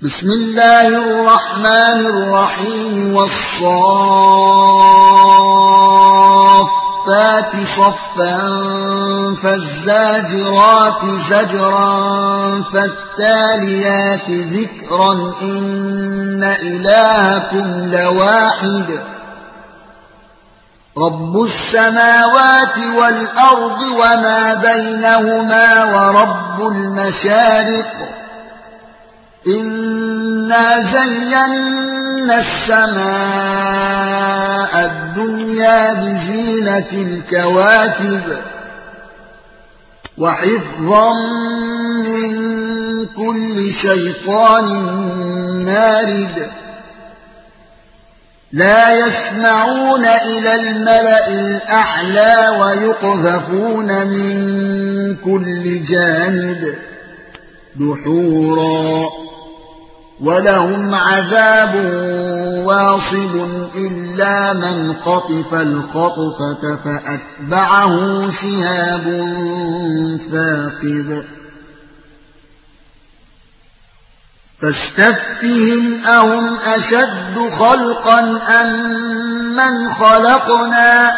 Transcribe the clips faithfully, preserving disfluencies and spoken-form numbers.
بسم الله الرحمن الرحيم والصافات صفا فالزاجرات زجرا فالتاليات ذكرا إن إلهكم لواحد رب السماوات والأرض وما بينهما ورب المشارق إنا زينا السماء الدنيا بزينة الكواكب وحفظا من كل شيطان مارد لا يسمعون إلى الملأ الأعلى ويقذفون من كل جانب دحورا ولهم عذاب واصب إلا من خطف الخطفة فأتبعه شهاب ثاقب فاستفتهم أهم أشد خلقا أم من خلقنا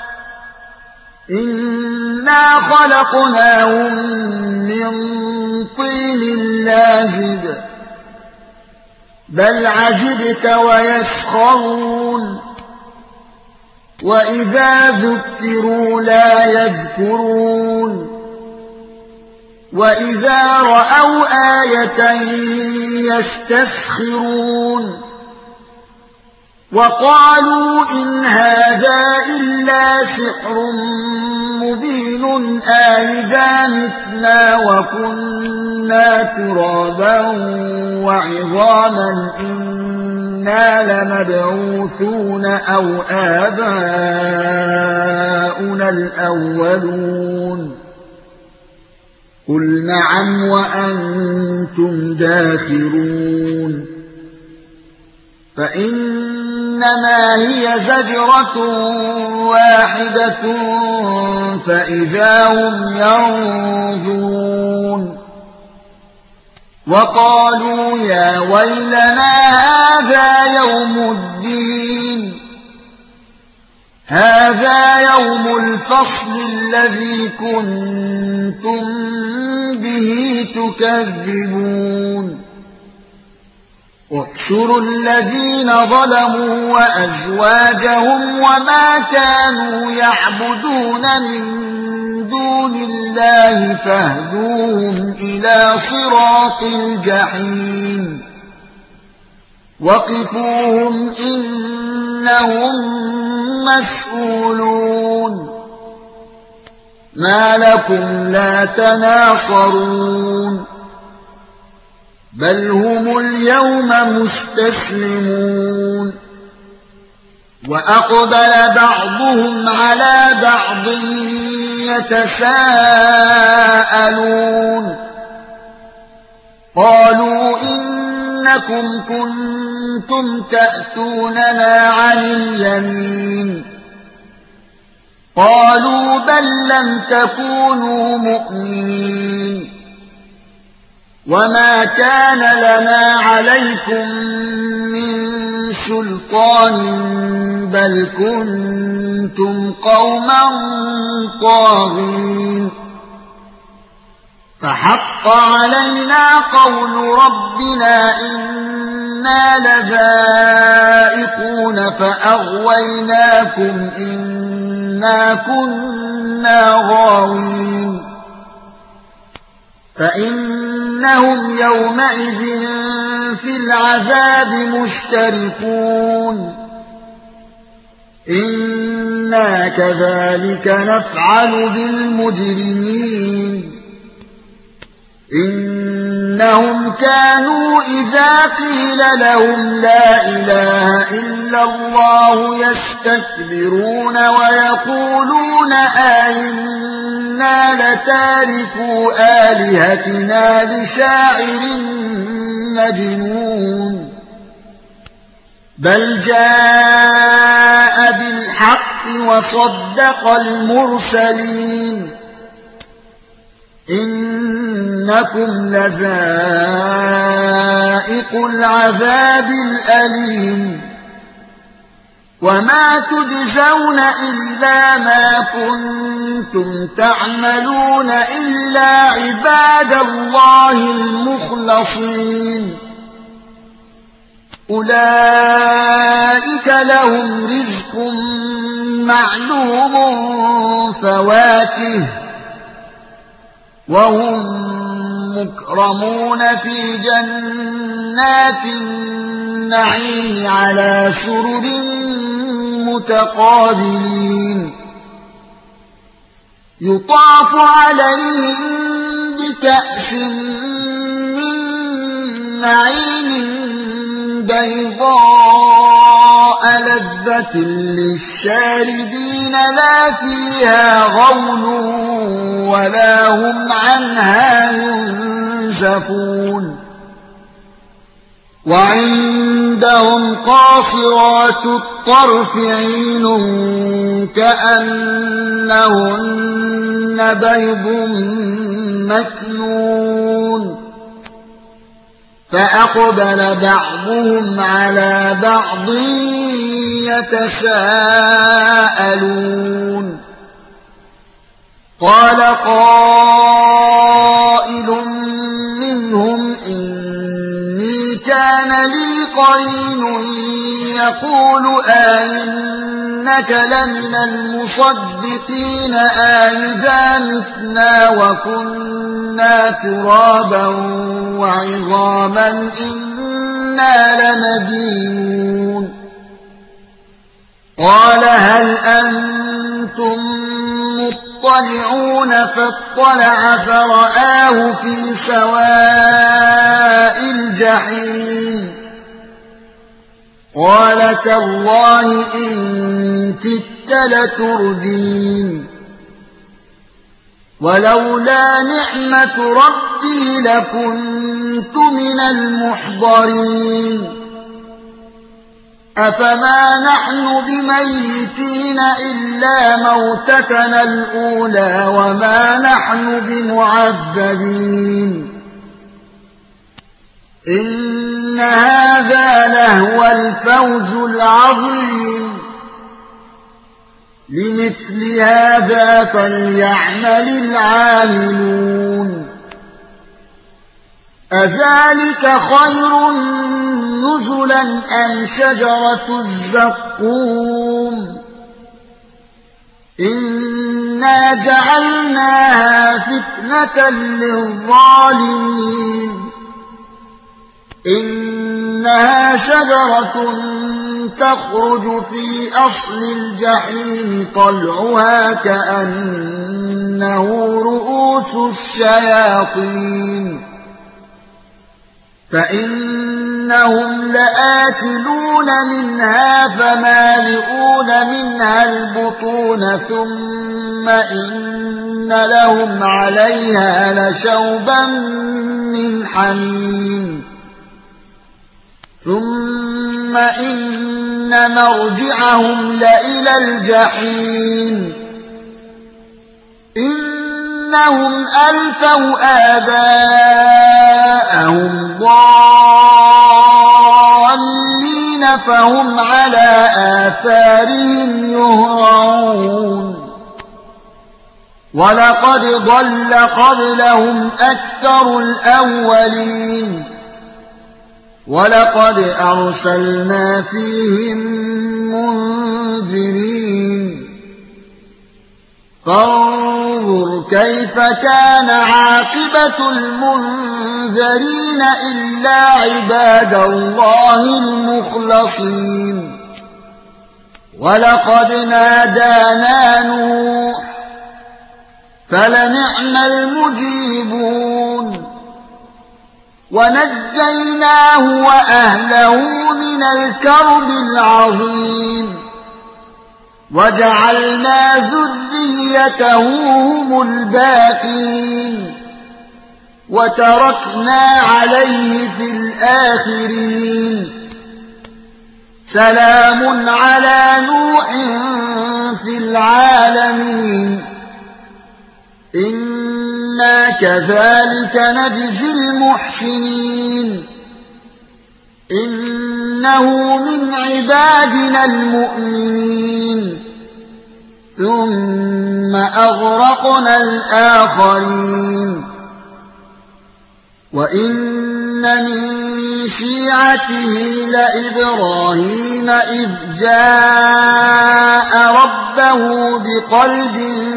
إنا خلقناهم من طين لازب بل عجبت ويسخرون وإذا ذكروا لا يذكرون وإذا رأوا آية يستسخرون وقالوا إن هذا إلا سحر مبين أإذا متنا وكنا ترابا وعظاما إنا لمبعوثون أو آباؤنا الأولون قل نعم وأنتم داخرون فإنما هي زجرة واحدة فإذا هم ينظرون وقالوا يا ويلنا هذا يوم الدين هذا يوم الفصل الذي كنتم به تكذبون احشروا الذين ظلموا وأزواجهم وما كانوا يعبدون من دون الله فاهدوهم إلى صراط الجحيم وقفوهم إنهم مسؤولون ما لكم لا تناصرون بل هم اليوم مستسلمون وأقبل بعضهم على بعض يتساءلون قالوا إنكم كنتم تأتوننا عن اليمين قالوا بل لم تكونوا مؤمنين وما كان لنا عليكم من سلطان بل كنتم قوما طاغين فحق علينا قول ربنا إنا لذائقون فأغويناكم إنا كنا غاوين فإنهم يومئذ في العذاب مشتركون إنا كذلك نفعل بالمجرمين إنهم كانوا إذا قيل لهم لا إله إلا الله يستكبرون ويقولون أئنا لتاركو آلهتنا لشاعر مجنون بل جاء بالحق وصدق المرسلين إنكم لذائق فذوقوا العذاب الأليم وما تجزون إلا ما كنتم تعملون إلا عباد الله المخلصين أولئك لهم رزق معلوم فواكه وهم مكرمون في جنات النعيم على سرر متقابلين يطاف عليهم بكأس من معين بيضاء لذة للشاربين لا فيها غول ولا هم عنها ينزفون وعندهم قاصرات الطرف عين كأنهن بيض مكنون فأقبل بعضهم على بعض يتساءلون قال قائل منهم إني كان لي قرين يقول أئنك لمن المصدقين أئذا متنا وكنا ترابا وعظاما إنا لمدينون قال هل أنتم مطلعون فاطلع فرآه في سواء الجحيم قال تالله إن كدت لتردين ولولا نعمة ربي لكنت من المحضرين أفما نحن بميتين إلا موتتنا الأولى وما نحن بمعذبين إن هذا لهو الفوز العظيم لمثل هذا فليعمل العاملون أذلك خير نزلا أم شجرة الزقوم إنا جعلناها فتنة للظالمين إنها شجرة تخرج في أصل الجحيم طلعها كأنه رؤوس الشياطين فإنهم لآكلون منها فمالئون منها البطون ثم إن لهم عليها لشوبا من حميم ثم إن مرجعهم لإلى الجحيم إنهم ألفوا آباءهم ضالين فهم على آثارهم يهرعون ولقد ضل قبلهم أكثر الأولين ولقد أرسلنا فيهم منذرين فانظر كيف كان عاقبة المنذرين إلا عباد الله المخلصين ولقد نادانا نوح فلنعم المجيبون ونجيناه وأهله من الكرب العظيم وجعلنا ذريته هم الباقين وتركنا عليه في الآخرين سلام على نوح في العالمين إنا كذلك نجزي المحسنين إنه من عبادنا المؤمنين ثم أغرقنا الآخرين وإن من شيعته لإبراهيم إذ جاء ربه بقلب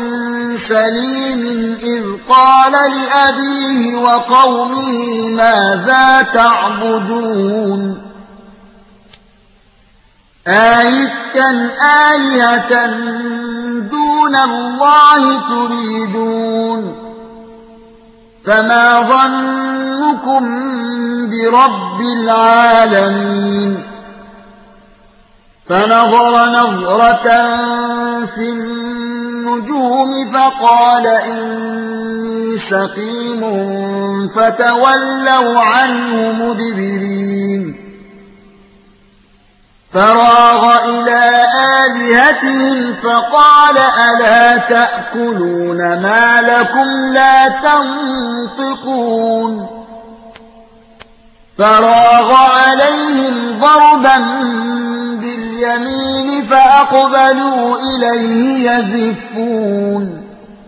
سليم إذ قال لأبيه وقومه ماذا تعبدون أئفكا آلهة دون الله تريدون فما ظنكم برب العالمين فنظر نظرة في النجوم فقال إني سقيم فتولوا عنه مدبرين فراغ إلى آلهتهم فقال ألا تأكلون ما لكم لا تنطقون فراغ عليهم ضربا باليمين فأقبلوا إليه يزفون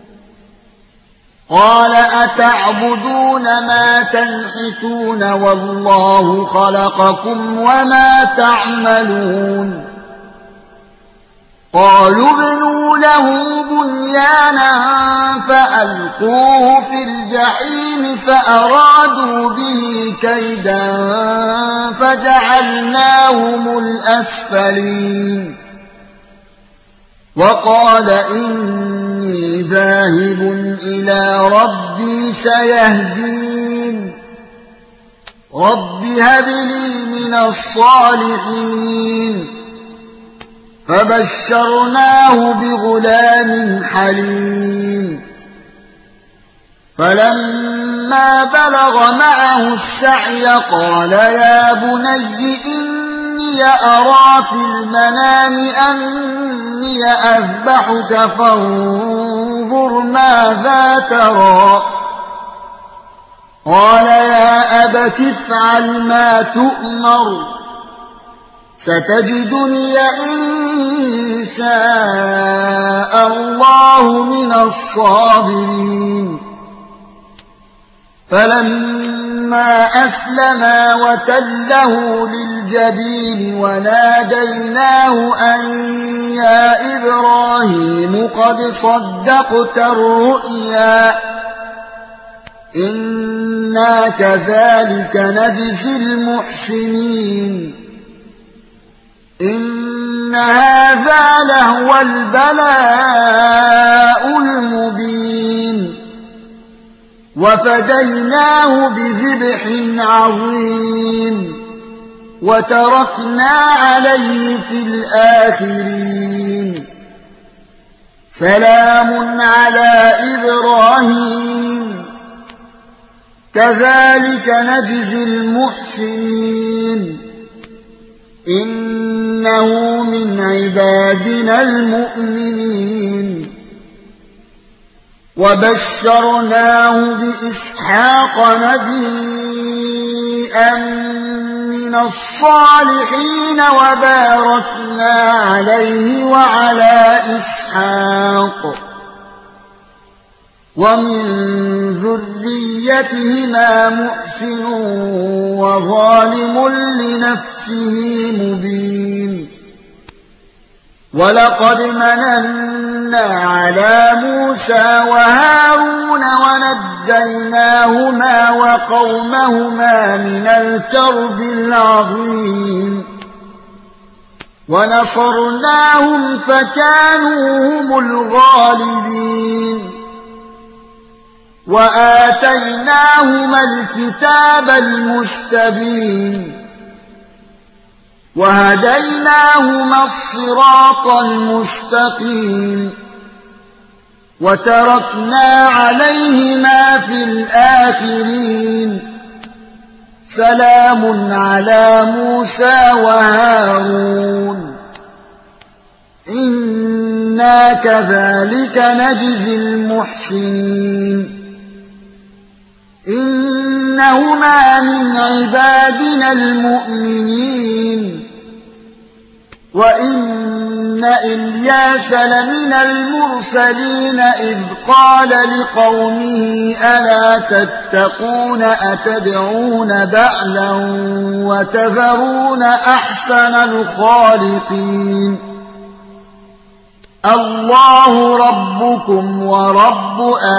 قال أتعبدون ما تنحتون والله خلقكم وما تعملون قالوا ابنوا له بنيانا فألقوه في الجحيم فأرادوا به كيدا فجعلناهم الأسفلين وقال إني ذاهب إلى ربي سيهدين رب هب لي من الصالحين فبشرناه بغلام حليم فلما بلغ معه السعي قال يا بني إني أرى في المنام أني أذبحك فانظر ماذا ترى قال يا أبت افعل ما تؤمر ستجدني إن شاء الله من الصابرين فلما أسلما وتله للجبين وناديناه أن يا إبراهيم قد صدقت الرؤيا إنا كذلك نجزي المحسنين إن هذا لهو البلاء المبين وفديناه بذبح عظيم وتركنا عليه في الآخرين سلام على إبراهيم كذلك نجزي المحسنين إنه من عبادنا المؤمنين وبشرناه بإسحاق نبيا من الصالحين وباركنا عليه وعلى إسحاق ومن ذريتهما محسن وظالم لنفسه مبين ولقد مننا على موسى وهارون ونجيناهما وقومهما من الكرب العظيم ونصرناهم فكانوا هم الغالبين وآتيناهما الكتاب المستبين وهديناهما الصراط المستقيم وتركنا عليهما في الآخرين سلام على موسى وهارون إنا كذلك نجزي المحسنين إنهما من عبادنا المؤمنين وإن إلياس لمن المرسلين إذ قال لقومه ألا تتقون أتدعون بعلا وتذرون أحسن الخالقين الله ربكم ورب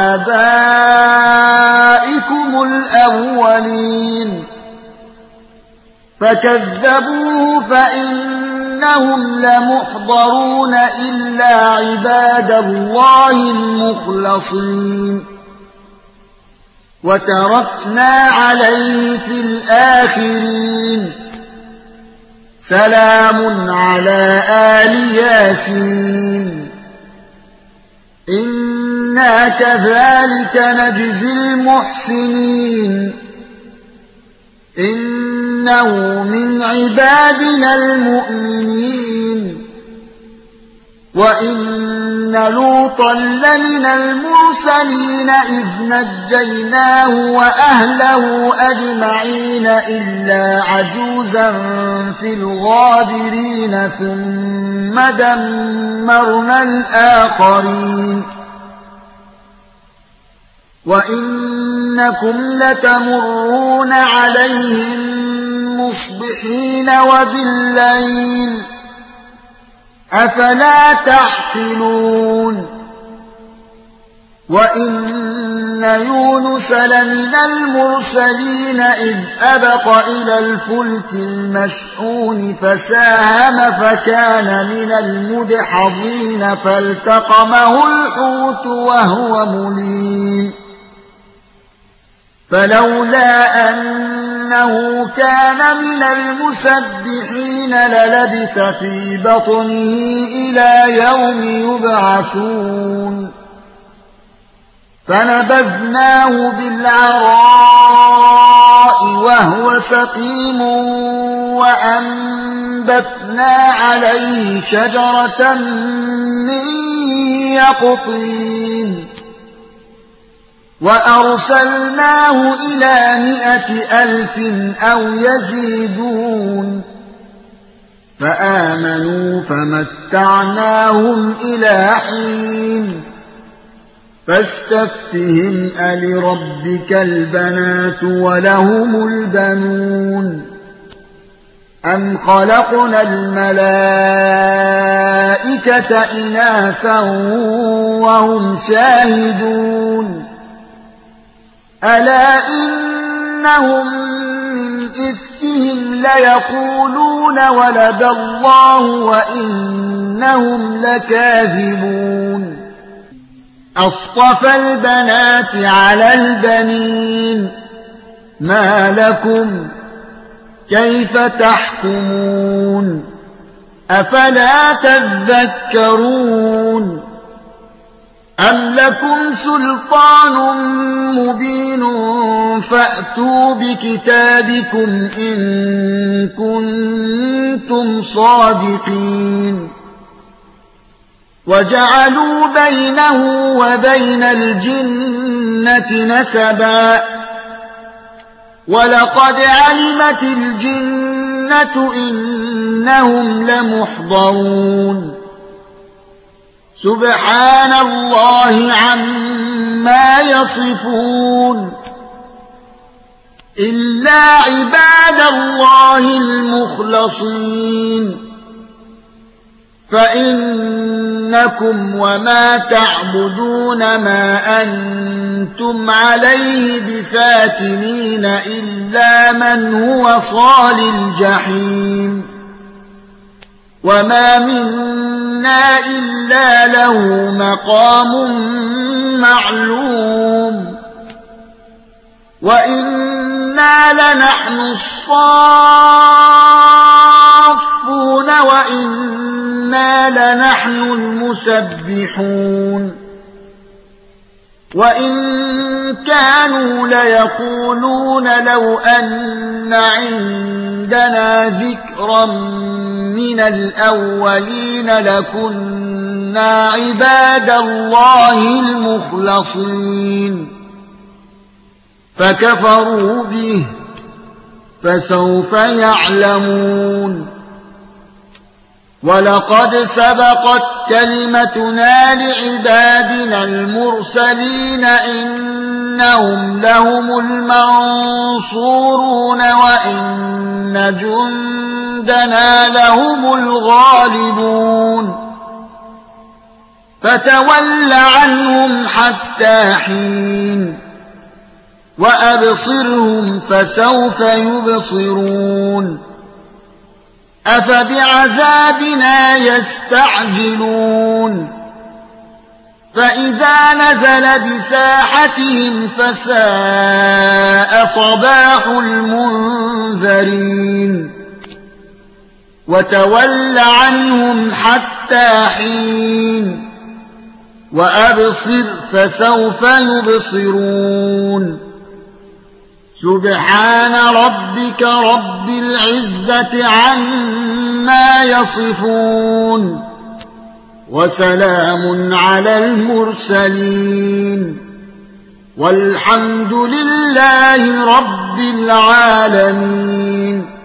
آبائكم الأولين فكذبوه فإنهم لمحضرون إلا عباد الله المخلصين وتركنا عليه في الآخرين سلام على آل ياسين إنا كذلك نجزي المحسنين إنه من عبادنا المؤمنين وإن لوطا لمن المرسلين إذ نجيناه وأهله أجمعين إلا عجوزا في الغابرين ثم دمرنا الآخرين وإنكم لتمرون عليهم مصبحين وبالليل أفلا تعقلون وإن يونس لمن المرسلين إذ أبق إلى الفلك المشحون فساهم فكان من المدحضين فالتقمه الحوت وهو مليم فلولا أنه كان من المسبحين للبث في بطنه إلى يوم يبعثون فنبذناه بالعراء وهو سقيم وأنبتنا عليه شجرة من يقطين وأرسلناه إلى مائة ألف أو يزيدون فآمنوا فمتعناهم إلى حين فاستفتهم ألربك البنات ولهم البنون أم خلقنا الملائكة إناثا وهم شاهدون ألا إنهم من إفكهم ليقولون ولد الله وإنهم لكاذبون أصطفى البنات على البنين ما لكم كيف تحكمون أفلا تذكرون أم لكم سلطان مبين فأتوا بكتابكم إن كنتم صادقين وجعلوا بينه وبين الجنة نسبا ولقد علمت الجنة إنهم لمحضرون سبحان الله عما يصفون إلا عباد الله المخلصين فإنكم وما تعبدون ما أنتم عليه بفاتنين إلا من هو صال الجحيم وما منا إلا له مقام معلوم وإنا لنحن الصافون وإنا لنحن المسبحون وإن كانوا ليقولون لو أن عندنا ذكرا من الأولين لكنا عباد الله المخلصين فكفروا به فسوف يعلمون ولقد سبقت كلمتنا لعبادنا المرسلين إنهم لهم المنصورون وإن جندنا لهم الغالبون فتول عنهم حتى حين وأبصرهم فسوف يبصرون أفبعذابنا يستعجلون فإذا نزل بساحتهم فساء صباح المنذرين وتول عنهم حتى حين وأبصر فسوف يبصرون سبحان ربك رب العزة عما يصفون وسلام على المرسلين والحمد لله رب العالمين.